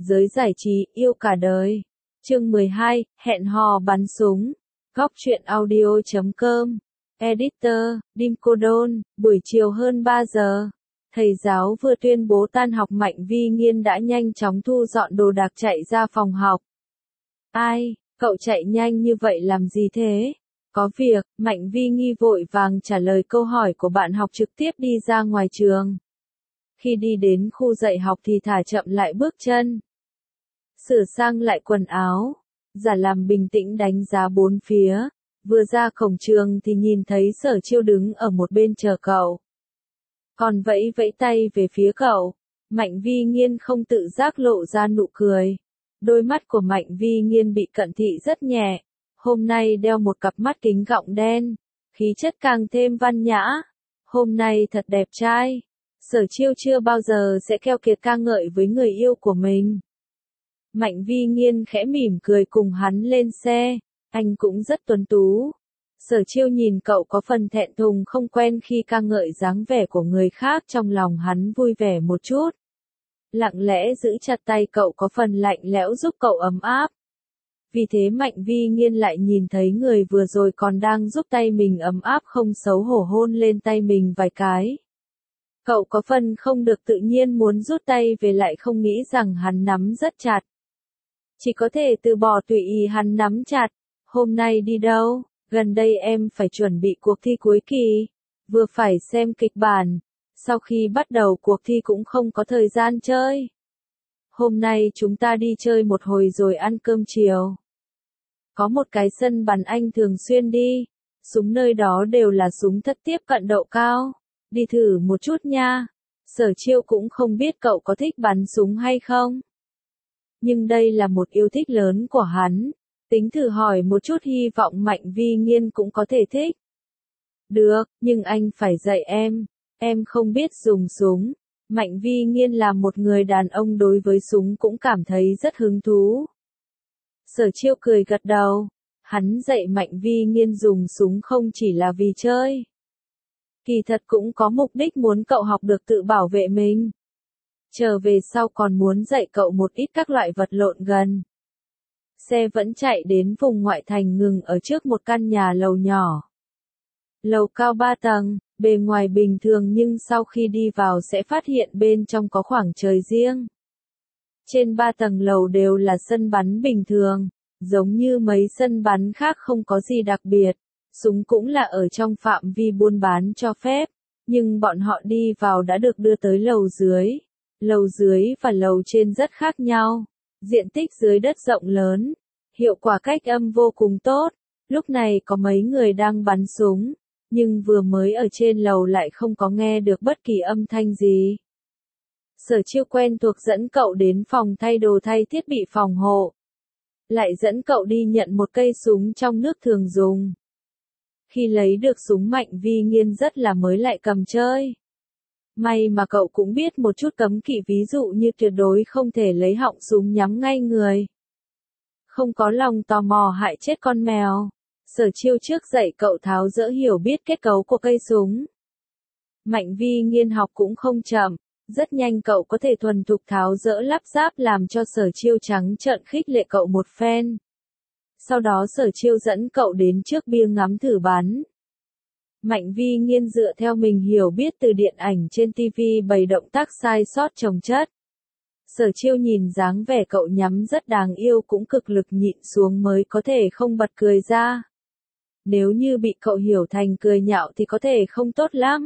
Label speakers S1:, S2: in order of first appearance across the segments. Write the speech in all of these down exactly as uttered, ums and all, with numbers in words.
S1: Giới giải trí, yêu cả đời. Chương mười hai, hẹn hò bắn súng. Góc truyện audio chấm com. Editor, Đinh Cô Đôn, buổi chiều hơn ba giờ. Thầy giáo vừa tuyên bố tan học, Mạnh Vi Nghiên đã nhanh chóng thu dọn đồ đạc chạy ra phòng học. Ai, cậu chạy nhanh như vậy làm gì thế? Có việc, Mạnh Vi nghi vội vàng trả lời câu hỏi của bạn học, trực tiếp đi ra ngoài trường. Khi đi đến khu dạy học thì thả chậm lại bước chân. Sửa sang lại quần áo, giả làm bình tĩnh đánh giá bốn phía. Vừa ra cổng trường thì nhìn thấy Sở Chiêu đứng ở một bên chờ cậu. Còn vẫy vẫy tay về phía cậu. Mạnh Vi Nghiên không tự giác lộ ra nụ cười. Đôi mắt của Mạnh Vi Nghiên bị cận thị rất nhẹ. Hôm nay đeo một cặp mắt kính gọng đen, khí chất càng thêm văn nhã. Hôm nay thật đẹp trai. Sở Chiêu chưa bao giờ sẽ keo kiệt ca ngợi với người yêu của mình. Mạnh Vi Nghiên khẽ mỉm cười cùng hắn lên xe. Anh cũng rất tuấn tú. Sở Chiêu nhìn cậu có phần thẹn thùng không quen khi ca ngợi dáng vẻ của người khác, trong lòng hắn vui vẻ một chút. Lặng lẽ giữ chặt tay cậu có phần lạnh lẽo giúp cậu ấm áp. Vì thế Mạnh Vi Nghiên lại nhìn thấy người vừa rồi còn đang giúp tay mình ấm áp không xấu hổ hôn lên tay mình vài cái. Cậu có phần không được tự nhiên muốn rút tay về, lại không nghĩ rằng hắn nắm rất chặt. Chỉ có thể từ bỏ tùy ý hắn nắm chặt. Hôm nay đi đâu? Gần đây em phải chuẩn bị cuộc thi cuối kỳ. Vừa phải xem kịch bản. Sau khi bắt đầu cuộc thi cũng không có thời gian chơi. Hôm nay chúng ta đi chơi một hồi rồi ăn cơm chiều. Có một cái sân bắn anh thường xuyên đi. Súng nơi đó đều là súng thất tiếp cận độ cao. Đi thử một chút nha. Sở Chiêu cũng không biết cậu có thích bắn súng hay không. Nhưng đây là một yêu thích lớn của hắn. Tính thử hỏi một chút, hy vọng Mạnh Vi Nghiên cũng có thể thích. Được, nhưng anh phải dạy em. Em không biết dùng súng. Mạnh Vi Nghiên là một người đàn ông, đối với súng cũng cảm thấy rất hứng thú. Sở Chiêu cười gật đầu. Hắn dạy Mạnh Vi Nghiên dùng súng không chỉ là vì chơi. Kỳ thật cũng có mục đích muốn cậu học được tự bảo vệ mình. Trở về sau còn muốn dạy cậu một ít các loại vật lộn gần. Xe vẫn chạy đến vùng ngoại thành, ngừng ở trước một căn nhà lầu nhỏ. Lầu cao ba tầng, bề ngoài bình thường nhưng sau khi đi vào sẽ phát hiện bên trong có khoảng trời riêng. Trên ba tầng lầu đều là sân bắn bình thường, giống như mấy sân bắn khác, không có gì đặc biệt. Súng cũng là ở trong phạm vi buôn bán cho phép, nhưng bọn họ đi vào đã được đưa tới lầu dưới. Lầu dưới và lầu trên rất khác nhau. Diện tích dưới đất rộng lớn, hiệu quả cách âm vô cùng tốt. Lúc này có mấy người đang bắn súng, nhưng vừa mới ở trên lầu lại không có nghe được bất kỳ âm thanh gì. Sở Chiêu quen thuộc dẫn cậu đến phòng thay đồ thay thiết bị phòng hộ. Lại dẫn cậu đi nhận một cây súng trong nước thường dùng. Khi lấy được súng, Mạnh Vi Nghiên rất là mới lại cầm chơi. May mà cậu cũng biết một chút cấm kỵ, ví dụ như tuyệt đối không thể lấy họng súng nhắm ngay người. Không có lòng tò mò hại chết con mèo. Sở Chiêu trước dạy cậu tháo dỡ hiểu biết kết cấu của cây súng. Mạnh Vi Nghiên học cũng không chậm, rất nhanh cậu có thể thuần thục tháo dỡ lắp ráp, làm cho Sở Chiêu trắng trợn khích lệ cậu một phen. Sau đó Sở Chiêu dẫn cậu đến trước bia ngắm thử bắn. Mạnh Vi Nghiên dựa theo mình hiểu biết từ điện ảnh trên ti vi bày động tác sai sót chồng chất. Sở Chiêu nhìn dáng vẻ cậu nhắm rất đáng yêu cũng cực lực nhịn xuống mới có thể không bật cười ra. Nếu như bị cậu hiểu thành cười nhạo thì có thể không tốt lắm.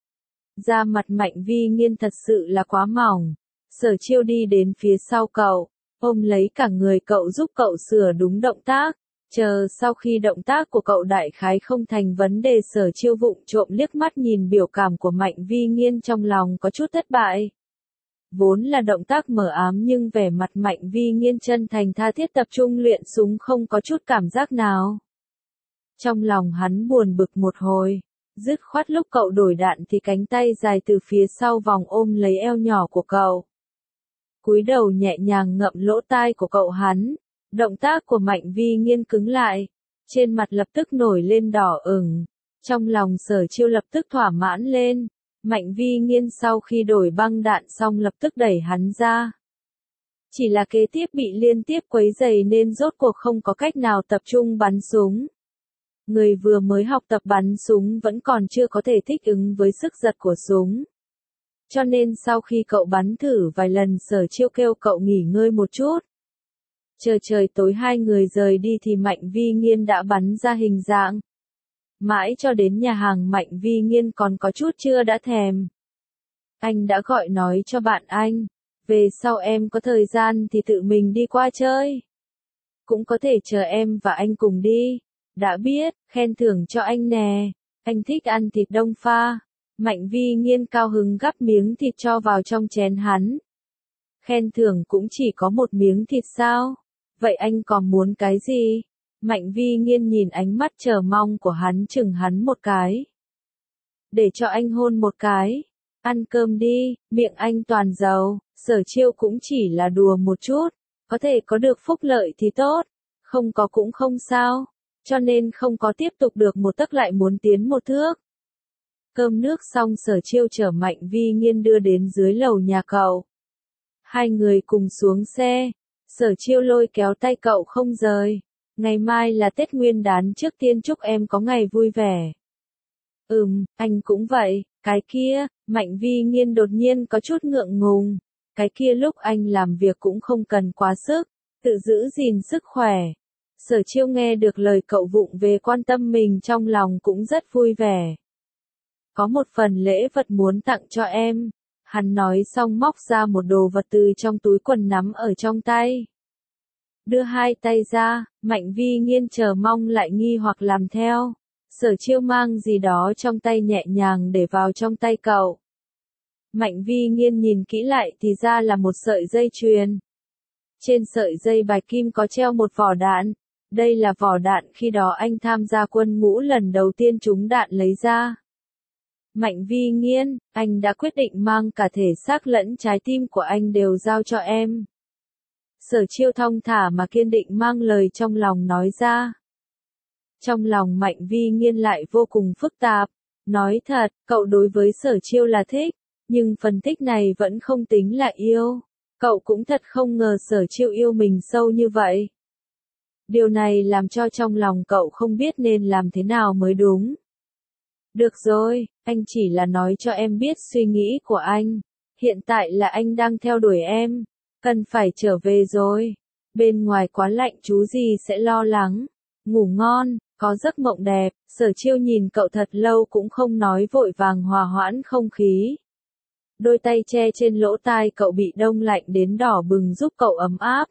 S1: Da mặt Mạnh Vi Nghiên thật sự là quá mỏng. Sở Chiêu đi đến phía sau cậu, ôm lấy cả người cậu giúp cậu sửa đúng động tác. Chờ sau khi động tác của cậu đại khái không thành vấn đề, Sở Chiêu vụng trộm liếc mắt nhìn biểu cảm của Mạnh Vi Nghiên, trong lòng có chút thất bại. Vốn là động tác mờ ám nhưng vẻ mặt Mạnh Vi Nghiên chân thành tha thiết tập trung luyện súng, không có chút cảm giác nào. Trong lòng hắn buồn bực một hồi, dứt khoát lúc cậu đổi đạn thì cánh tay dài từ phía sau vòng ôm lấy eo nhỏ của cậu. Cúi đầu nhẹ nhàng ngậm lỗ tai của cậu hắn. Động tác của Mạnh Vi Nghiên cứng lại, trên mặt lập tức nổi lên đỏ ửng. Trong lòng Sở Chiêu lập tức thỏa mãn lên. Mạnh Vi Nghiên sau khi đổi băng đạn xong lập tức đẩy hắn ra. Chỉ là kế tiếp bị liên tiếp quấy rầy nên rốt cuộc không có cách nào tập trung bắn súng. Người vừa mới học tập bắn súng vẫn còn chưa có thể thích ứng với sức giật của súng. Cho nên sau khi cậu bắn thử vài lần Sở Chiêu kêu cậu nghỉ ngơi một chút. Chờ trời tối hai người rời đi thì Mạnh Vi Nghiên đã bắn ra hình dạng. Mãi cho đến nhà hàng Mạnh Vi Nghiên còn có chút chưa đã thèm. Anh đã gọi nói cho bạn anh, về sau em có thời gian thì tự mình đi qua chơi. Cũng có thể chờ em và anh cùng đi. Đã biết, khen thưởng cho anh nè. Anh thích ăn thịt đông pha. Mạnh Vi Nghiên cao hứng gắp miếng thịt cho vào trong chén hắn. Khen thưởng cũng chỉ có một miếng thịt sao? Vậy anh còn muốn cái gì? Mạnh Vi Nghiên nhìn ánh mắt chờ mong của hắn chừng hắn một cái. Để cho anh hôn một cái. Ăn cơm đi, miệng anh toàn dầu. Sở Chiêu cũng chỉ là đùa một chút. Có thể có được phúc lợi thì tốt. Không có cũng không sao. Cho nên không có tiếp tục được một tấc lại muốn tiến một thước. Cơm nước xong Sở Chiêu chở Mạnh Vi Nghiên đưa đến dưới lầu nhà cậu. Hai người cùng xuống xe. Sở Chiêu lôi kéo tay cậu không rời. Ngày mai là Tết Nguyên đán, trước tiên chúc em có ngày vui vẻ. Ừm, anh cũng vậy. Cái kia, Mạnh Vi Nghiên đột nhiên có chút ngượng ngùng. Cái kia lúc anh làm việc cũng không cần quá sức, tự giữ gìn sức khỏe. Sở Chiêu nghe được lời cậu vụng về quan tâm mình trong lòng cũng rất vui vẻ. Có một phần lễ vật muốn tặng cho em. Hắn nói xong móc ra một đồ vật từ trong túi quần nắm ở trong tay. Đưa hai tay ra, Mạnh Vi Nghiên chờ mong lại nghi hoặc làm theo. Sở Chiêu mang gì đó trong tay nhẹ nhàng để vào trong tay cậu. Mạnh Vi Nghiên nhìn kỹ lại thì ra là một sợi dây chuyền. Trên sợi dây bạch kim có treo một vỏ đạn. Đây là vỏ đạn khi đó anh tham gia quân ngũ lần đầu tiên trúng đạn lấy ra. Mạnh Vi Nghiên, anh đã quyết định mang cả thể xác lẫn trái tim của anh đều giao cho em. Sở Chiêu thong thả mà kiên định mang lời trong lòng nói ra. Trong lòng Mạnh Vi Nghiên lại vô cùng phức tạp. Nói thật, cậu đối với Sở Chiêu là thích, nhưng phần thích này vẫn không tính là yêu. Cậu cũng thật không ngờ Sở Chiêu yêu mình sâu như vậy. Điều này làm cho trong lòng cậu không biết nên làm thế nào mới đúng. Được rồi, anh chỉ là nói cho em biết suy nghĩ của anh. Hiện tại là anh đang theo đuổi em. Cần phải trở về rồi. Bên ngoài quá lạnh chú gì sẽ lo lắng. Ngủ ngon, có giấc mộng đẹp. Sở Chiêu nhìn cậu thật lâu cũng không nói, vội vàng hòa hoãn không khí. Đôi tay che trên lỗ tai cậu bị đông lạnh đến đỏ bừng giúp cậu ấm áp.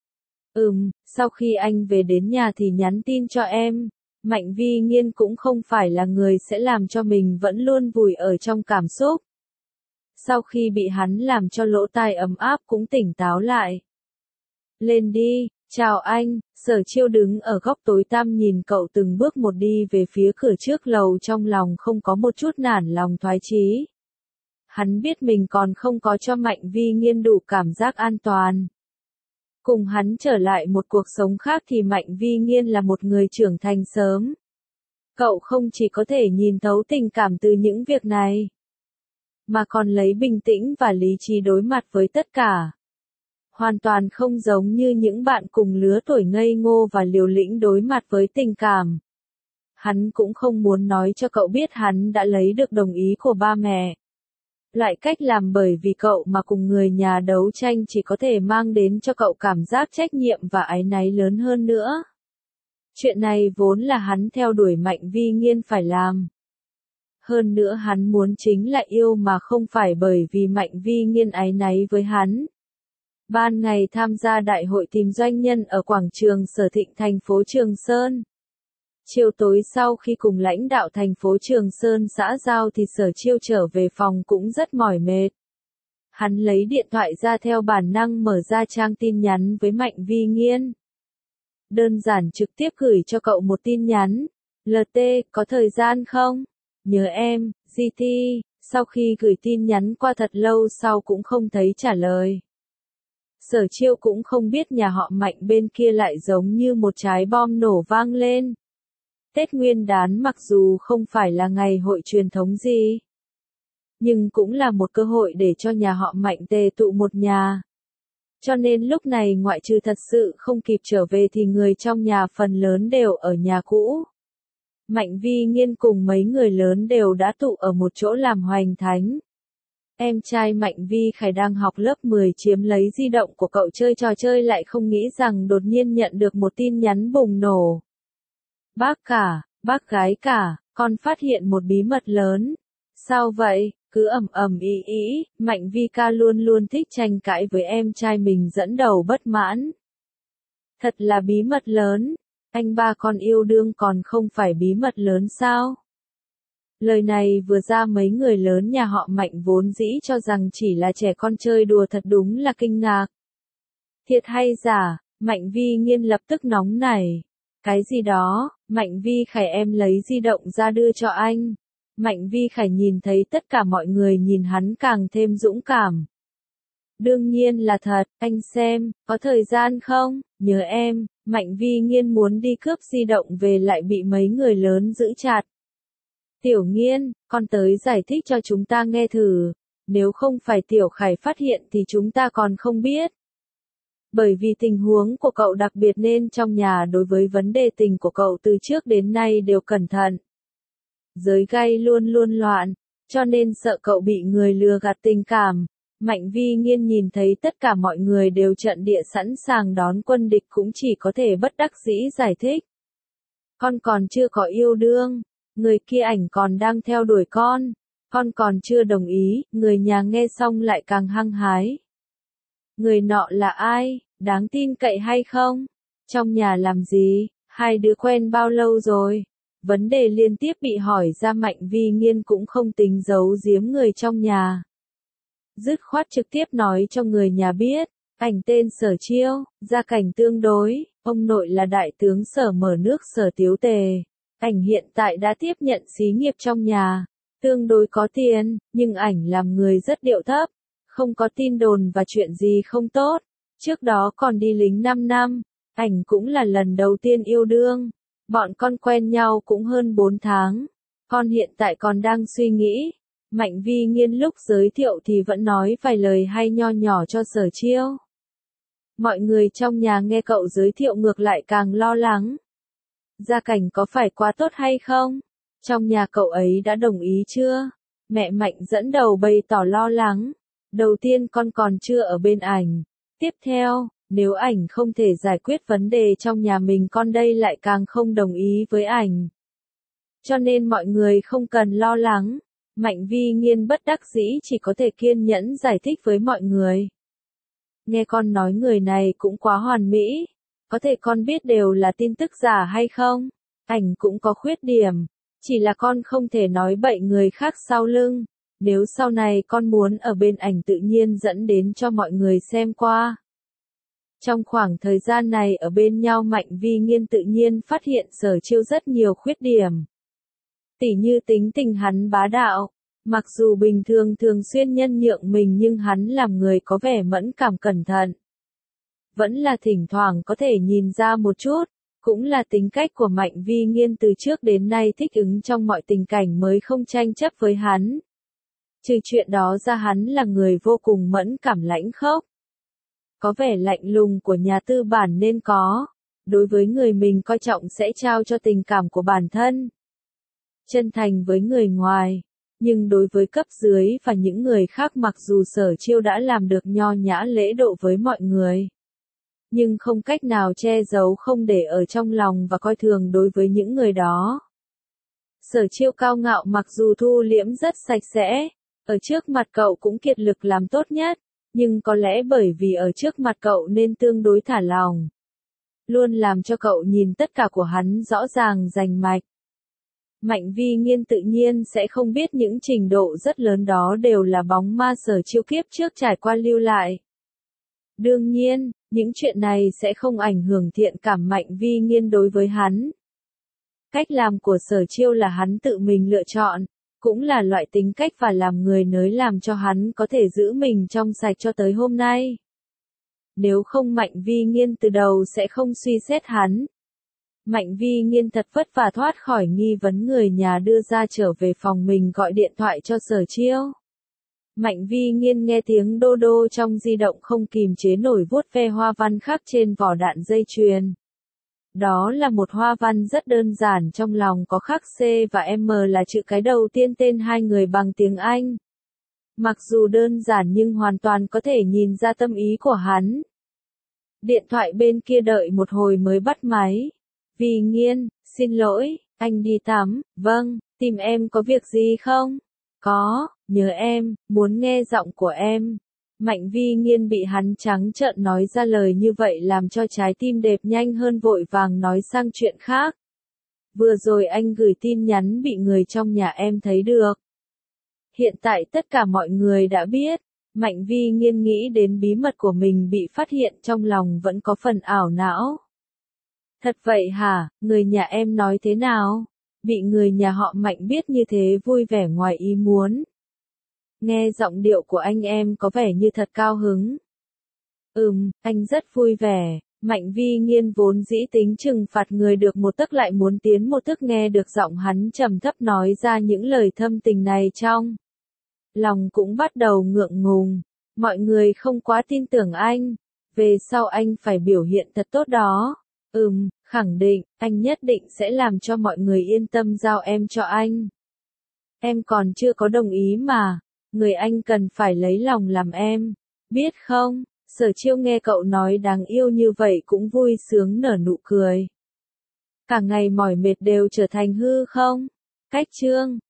S1: Ừm, sau khi anh về đến nhà thì nhắn tin cho em. Mạnh Vi Nghiên cũng không phải là người sẽ làm cho mình vẫn luôn vùi ở trong cảm xúc. Sau khi bị hắn làm cho lỗ tai ấm áp cũng tỉnh táo lại. Lên đi, chào anh. Sở Chiêu đứng ở góc tối tăm nhìn cậu từng bước một đi về phía cửa trước lầu, trong lòng không có một chút nản lòng thoái chí. Hắn biết mình còn không có cho Mạnh Vi Nghiên đủ cảm giác an toàn. Cùng hắn trở lại một cuộc sống khác thì Mạnh Vi Nghiên là một người trưởng thành sớm. Cậu không chỉ có thể nhìn thấu tình cảm từ những việc này, mà còn lấy bình tĩnh và lý trí đối mặt với tất cả. Hoàn toàn không giống như những bạn cùng lứa tuổi ngây ngô và liều lĩnh đối mặt với tình cảm. Hắn cũng không muốn nói cho cậu biết hắn đã lấy được đồng ý của ba mẹ. Loại cách làm bởi vì cậu mà cùng người nhà đấu tranh chỉ có thể mang đến cho cậu cảm giác trách nhiệm và áy náy lớn hơn nữa. Chuyện này vốn là hắn theo đuổi Mạnh Vi Nghiên phải làm. Hơn nữa hắn muốn chính là yêu mà không phải bởi vì Mạnh Vi Nghiên áy náy với hắn. Ban ngày tham gia đại hội tìm doanh nhân ở quảng trường Sở Thịnh thành phố Trường Sơn. Chiều tối sau khi cùng lãnh đạo thành phố Trường Sơn xã giao thì Sở Chiêu trở về phòng cũng rất mỏi mệt. Hắn lấy điện thoại ra theo bản năng mở ra trang tin nhắn với Mạnh Vi Nghiên. Đơn giản trực tiếp gửi cho cậu một tin nhắn. lờ tê, có thời gian không? Nhớ em, giê tê. Sau khi gửi tin nhắn qua thật lâu sau cũng không thấy trả lời. Sở Chiêu cũng không biết nhà họ Mạnh bên kia lại giống như một trái bom nổ vang lên. Tết Nguyên đán mặc dù không phải là ngày hội truyền thống gì, nhưng cũng là một cơ hội để cho nhà họ Mạnh tề tụ một nhà. Cho nên lúc này ngoại trừ thật sự không kịp trở về thì người trong nhà phần lớn đều ở nhà cũ. Mạnh Vi Nghiên cùng mấy người lớn đều đã tụ ở một chỗ làm hoành thánh. Em trai Mạnh Vi Khải đang học lớp mười chiếm lấy di động của cậu chơi trò chơi lại không nghĩ rằng đột nhiên nhận được một tin nhắn bùng nổ. Bác cả, bác gái cả, con phát hiện một bí mật lớn. Sao vậy? Cứ ầm ầm ý ý, Mạnh Vi ca luôn luôn thích tranh cãi với em trai mình dẫn đầu bất mãn. Thật là bí mật lớn, anh ba con yêu đương còn không phải bí mật lớn sao? Lời này vừa ra mấy người lớn nhà họ Mạnh vốn dĩ cho rằng chỉ là trẻ con chơi đùa thật đúng là kinh ngạc. Thiệt hay giả, Mạnh Vi Nghiên lập tức nóng nảy. Cái gì đó, Mạnh Vi Khải em lấy di động ra đưa cho anh. Mạnh Vi Khải nhìn thấy tất cả mọi người nhìn hắn càng thêm dũng cảm. Đương nhiên là thật, anh xem, có thời gian không, nhớ em, Mạnh Vi Nghiên muốn đi cướp di động về lại bị mấy người lớn giữ chặt. Tiểu Nghiên, con tới giải thích cho chúng ta nghe thử, nếu không phải Tiểu Khải phát hiện thì chúng ta còn không biết. Bởi vì tình huống của cậu đặc biệt nên trong nhà đối với vấn đề tình của cậu từ trước đến nay đều cẩn thận. Giới gay luôn luôn loạn, cho nên sợ cậu bị người lừa gạt tình cảm. Mạnh Vi Nghiên nhìn thấy tất cả mọi người đều trận địa sẵn sàng đón quân địch cũng chỉ có thể bất đắc dĩ giải thích. Con còn chưa có yêu đương, người kia ảnh còn đang theo đuổi con, con còn chưa đồng ý, người nhà nghe xong lại càng hăng hái. Người nọ là ai, đáng tin cậy hay không? Trong nhà làm gì, hai đứa quen bao lâu rồi? Vấn đề liên tiếp bị hỏi ra Mạnh Vi Nghiên cũng không tính giấu giếm người trong nhà. Dứt khoát trực tiếp nói cho người nhà biết, ảnh tên Sở Chiêu, gia cảnh tương đối, ông nội là đại tướng Sở Mở Nước Sở Tiếu Tề. Ảnh hiện tại đã tiếp nhận xí nghiệp trong nhà, tương đối có tiền, nhưng ảnh làm người rất điệu thấp, không có tin đồn và chuyện gì không tốt. Trước đó còn đi lính năm năm, ảnh cũng là lần đầu tiên yêu đương. Bọn con quen nhau cũng hơn bốn tháng. Con hiện tại còn đang suy nghĩ. Mạnh Vi Nghiên lúc giới thiệu thì vẫn nói vài lời hay nho nhỏ cho Sở Chiêu. Mọi người trong nhà nghe cậu giới thiệu ngược lại càng lo lắng. Gia cảnh có phải quá tốt hay không? Trong nhà cậu ấy đã đồng ý chưa? Mẹ Mạnh dẫn đầu bày tỏ lo lắng. Đầu tiên con còn chưa ở bên ảnh. Tiếp theo, nếu ảnh không thể giải quyết vấn đề trong nhà mình con đây lại càng không đồng ý với ảnh. Cho nên mọi người không cần lo lắng. Mạnh Vi Nghiên bất đắc dĩ chỉ có thể kiên nhẫn giải thích với mọi người. Nghe con nói người này cũng quá hoàn mỹ. Có thể con biết đều là tin tức giả hay không? Ảnh cũng có khuyết điểm. Chỉ là con không thể nói bậy người khác sau lưng. Nếu sau này con muốn ở bên ảnh tự nhiên dẫn đến cho mọi người xem qua. Trong khoảng thời gian này ở bên nhau Mạnh Vi Nghiên tự nhiên phát hiện Sở Chiêu rất nhiều khuyết điểm. Tỉ như tính tình hắn bá đạo, mặc dù bình thường thường xuyên nhân nhượng mình nhưng hắn làm người có vẻ mẫn cảm cẩn thận. Vẫn là thỉnh thoảng có thể nhìn ra một chút, cũng là tính cách của Mạnh Vi Nghiên từ trước đến nay thích ứng trong mọi tình cảnh mới không tranh chấp với hắn. Trừ chuyện đó ra hắn là người vô cùng mẫn cảm lãnh khốc. Có vẻ lạnh lùng của nhà tư bản nên có, đối với người mình coi trọng sẽ trao cho tình cảm của bản thân. Chân thành với người ngoài, nhưng đối với cấp dưới và những người khác mặc dù Sở Chiêu đã làm được nho nhã lễ độ với mọi người. Nhưng không cách nào che giấu không để ở trong lòng và coi thường đối với những người đó. Sở Chiêu cao ngạo mặc dù thu liễm rất sạch sẽ, ở trước mặt cậu cũng kiệt lực làm tốt nhất. Nhưng có lẽ bởi vì ở trước mặt cậu nên tương đối thả lòng. Luôn làm cho cậu nhìn tất cả của hắn rõ ràng rành mạch. Mạnh Vi Nghiên tự nhiên sẽ không biết những trình độ rất lớn đó đều là bóng ma Sở Chiêu kiếp trước trải qua lưu lại. Đương nhiên, những chuyện này sẽ không ảnh hưởng thiện cảm Mạnh Vi Nghiên đối với hắn. Cách làm của Sở Chiêu là hắn tự mình lựa chọn. Cũng là loại tính cách và làm người nới làm cho hắn có thể giữ mình trong sạch cho tới hôm nay. Nếu không Mạnh Vi Nghiên từ đầu sẽ không suy xét hắn. Mạnh Vi Nghiên thật vất vả thoát khỏi nghi vấn người nhà đưa ra trở về phòng mình gọi điện thoại cho Sở Chiêu. Mạnh Vi Nghiên nghe tiếng đô đô trong di động không kìm chế nổi vuốt ve hoa văn khắc trên vỏ đạn dây chuyền. Đó là một hoa văn rất đơn giản, trong lòng có khắc C và M là chữ cái đầu tiên tên hai người bằng tiếng Anh. Mặc dù đơn giản nhưng hoàn toàn có thể nhìn ra tâm ý của hắn. Điện thoại bên kia đợi một hồi mới bắt máy. Vi Nghiên, xin lỗi, anh đi tắm, vâng, tìm em có việc gì không? Có, nhớ em, muốn nghe giọng của em. Mạnh Vi Nghiên bị hắn trắng trợn nói ra lời như vậy làm cho trái tim đệp nhanh hơn, vội vàng nói sang chuyện khác. Vừa rồi anh gửi tin nhắn bị người trong nhà em thấy được. Hiện tại tất cả mọi người đã biết. Mạnh Vi Nghiên nghĩ đến bí mật của mình bị phát hiện, trong lòng vẫn có phần ảo não. Thật vậy hả, người nhà em nói thế nào? Bị người nhà họ Mạnh biết như thế vui vẻ ngoài ý muốn. Nghe giọng điệu của anh em có vẻ như thật cao hứng. Ừm, anh rất vui vẻ. Mạnh Vi Nghiên vốn dĩ tính trừng phạt người được một tấc lại muốn tiến một thước, nghe được giọng hắn trầm thấp nói ra những lời thâm tình này trong lòng cũng bắt đầu ngượng ngùng. Mọi người không quá tin tưởng anh. Về sau anh phải biểu hiện thật tốt đó. Ừm, khẳng định, anh nhất định sẽ làm cho mọi người yên tâm giao em cho anh. Em còn chưa có đồng ý mà. Người anh cần phải lấy lòng làm em. Biết không? Sở Chiêu nghe cậu nói đáng yêu như vậy cũng vui sướng nở nụ cười. Cả ngày mỏi mệt đều trở thành hư không? Cách chương